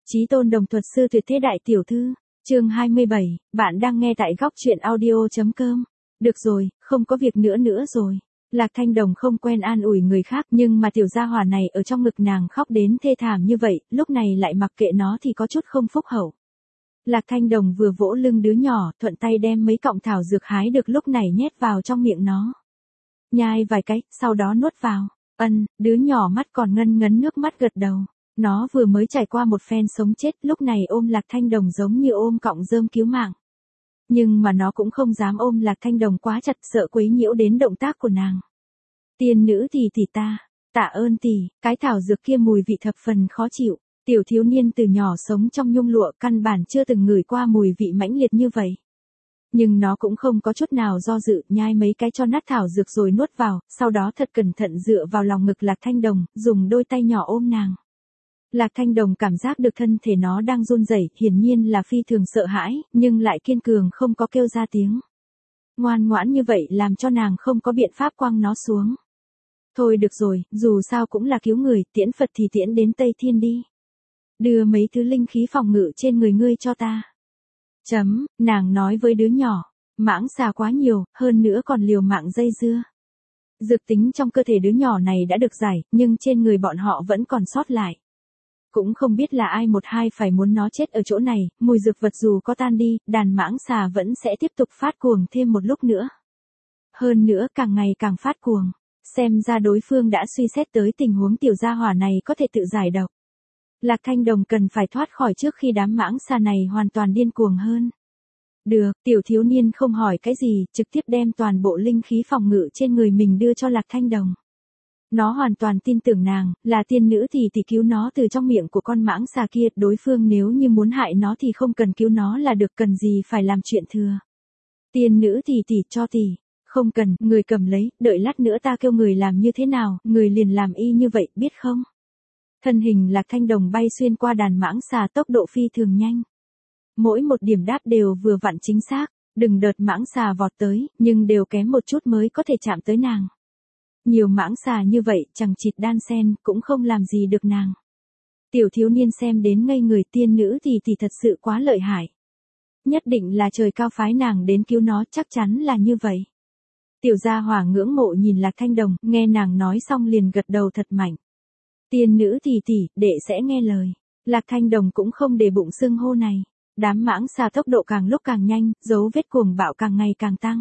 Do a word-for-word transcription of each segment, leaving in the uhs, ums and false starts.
Chí tôn đồng thuật sư tuyệt thế đại tiểu thư, chương hai mươi bảy, bạn đang nghe tại góc truyện audio.com. Được rồi, không có việc nữa nữa rồi. Lạc Thanh Đồng không quen an ủi người khác nhưng mà tiểu gia hỏa này ở trong ngực nàng khóc đến thê thảm như vậy, lúc này lại mặc kệ nó thì có chút không phúc hậu. Lạc Thanh Đồng vừa vỗ lưng đứa nhỏ, thuận tay đem mấy cọng thảo dược hái được lúc này nhét vào trong miệng nó. Nhai vài cái, sau đó nuốt vào. Ân, đứa nhỏ mắt còn ngân ngấn nước mắt gật đầu. Nó vừa mới trải qua một phen sống chết, lúc này ôm Lạc Thanh Đồng giống như ôm cọng rơm cứu mạng. Nhưng mà nó cũng không dám ôm Lạc Thanh Đồng quá chặt, sợ quấy nhiễu đến động tác của nàng. Tiên nữ tỷ tỷ ta, tạ ơn tỷ, cái thảo dược kia mùi vị thập phần khó chịu. Tiểu thiếu niên từ nhỏ sống trong nhung lụa căn bản chưa từng ngửi qua mùi vị mãnh liệt như vậy. Nhưng nó cũng không có chút nào do dự, nhai mấy cái cho nát thảo dược rồi nuốt vào, sau đó thật cẩn thận dựa vào lòng ngực Lạc Thanh Đồng, dùng đôi tay nhỏ ôm nàng. Lạc Thanh Đồng cảm giác được thân thể nó đang run rẩy, hiển nhiên là phi thường sợ hãi, nhưng lại kiên cường không có kêu ra tiếng. Ngoan ngoãn như vậy làm cho nàng không có biện pháp quăng nó xuống. Thôi được rồi, dù sao cũng là cứu người, tiễn Phật thì tiễn đến Tây Thiên đi. Đưa mấy thứ linh khí phòng ngự trên người ngươi cho ta. Chấm, nàng nói với đứa nhỏ, mãng xà quá nhiều, hơn nữa còn liều mạng dây dưa. Dược tính trong cơ thể đứa nhỏ này đã được giải, nhưng trên người bọn họ vẫn còn sót lại. Cũng không biết là ai một hai phải muốn nó chết ở chỗ này, mùi dược vật dù có tan đi, đàn mãng xà vẫn sẽ tiếp tục phát cuồng thêm một lúc nữa. Hơn nữa càng ngày càng phát cuồng, xem ra đối phương đã suy xét tới tình huống tiểu gia hỏa này có thể tự giải độc. Lạc Thanh Đồng cần phải thoát khỏi trước khi đám mãng xà này hoàn toàn điên cuồng hơn. Được, tiểu thiếu niên không hỏi cái gì, trực tiếp đem toàn bộ linh khí phòng ngự trên người mình đưa cho Lạc Thanh Đồng. Nó hoàn toàn tin tưởng nàng, là tiên nữ thì thì cứu nó từ trong miệng của con mãng xà kia, đối phương nếu như muốn hại nó thì không cần cứu nó là được, cần gì phải làm chuyện thừa. Tiên nữ thì thì cho tỷ, không cần, người cầm lấy, đợi lát nữa ta kêu người làm như thế nào, người liền làm y như vậy, biết không? Thân hình Lạc Thanh Đồng bay xuyên qua đàn mãng xà tốc độ phi thường nhanh. Mỗi một điểm đáp đều vừa vặn chính xác, đừng đợt mãng xà vọt tới, nhưng đều kém một chút mới có thể chạm tới nàng. Nhiều mãng xà như vậy, chẳng chịt đan sen, cũng không làm gì được nàng. Tiểu thiếu niên xem đến ngây người, tiên nữ thì thì thật sự quá lợi hại. Nhất định là trời cao phái nàng đến cứu nó, chắc chắn là như vậy. Tiểu gia hỏa ngưỡng mộ nhìn Lạc Thanh Đồng, nghe nàng nói xong liền gật đầu thật mạnh. Tiên nữ thì tỷ, đệ sẽ nghe lời. Lạc Thanh Đồng cũng không để bụng xưng hô này. Đám mãng xà tốc độ càng lúc càng nhanh, dấu vết cuồng bạo càng ngày càng tăng.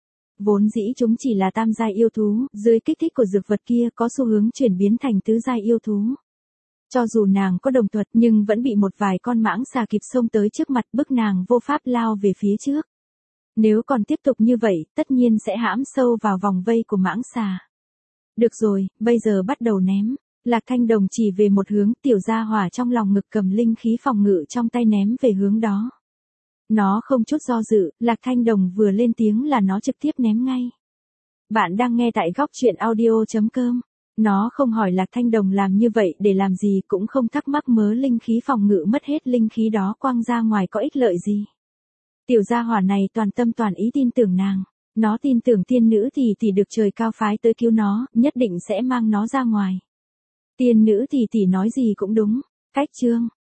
Vốn dĩ chúng chỉ là tam giai yêu thú, dưới kích thích của dược vật kia có xu hướng chuyển biến thành tứ giai yêu thú. Cho dù nàng có đồng thuật nhưng vẫn bị một vài con mãng xà kịp xông tới trước mặt, bức nàng vô pháp lao về phía trước. Nếu còn tiếp tục như vậy, tất nhiên sẽ hãm sâu vào vòng vây của mãng xà. Được rồi, bây giờ bắt đầu ném. Lạc Thanh Đồng chỉ về một hướng, tiểu gia hỏa trong lòng ngực cầm linh khí phòng ngự trong tay ném về hướng đó. Nó không chút do dự, Lạc Thanh Đồng vừa lên tiếng là nó trực tiếp ném ngay. Bạn đang nghe tại góc truyện audio.com. Nó không hỏi Lạc Thanh Đồng làm như vậy để làm gì, cũng không thắc mắc mớ linh khí phòng ngự mất hết linh khí đó quăng ra ngoài có ích lợi gì. Tiểu gia hỏa này toàn tâm toàn ý tin tưởng nàng. Nó tin tưởng tiên nữ thì thì được trời cao phái tới cứu nó, nhất định sẽ mang nó ra ngoài. Tiên nữ thì thì nói gì cũng đúng. Cách chương,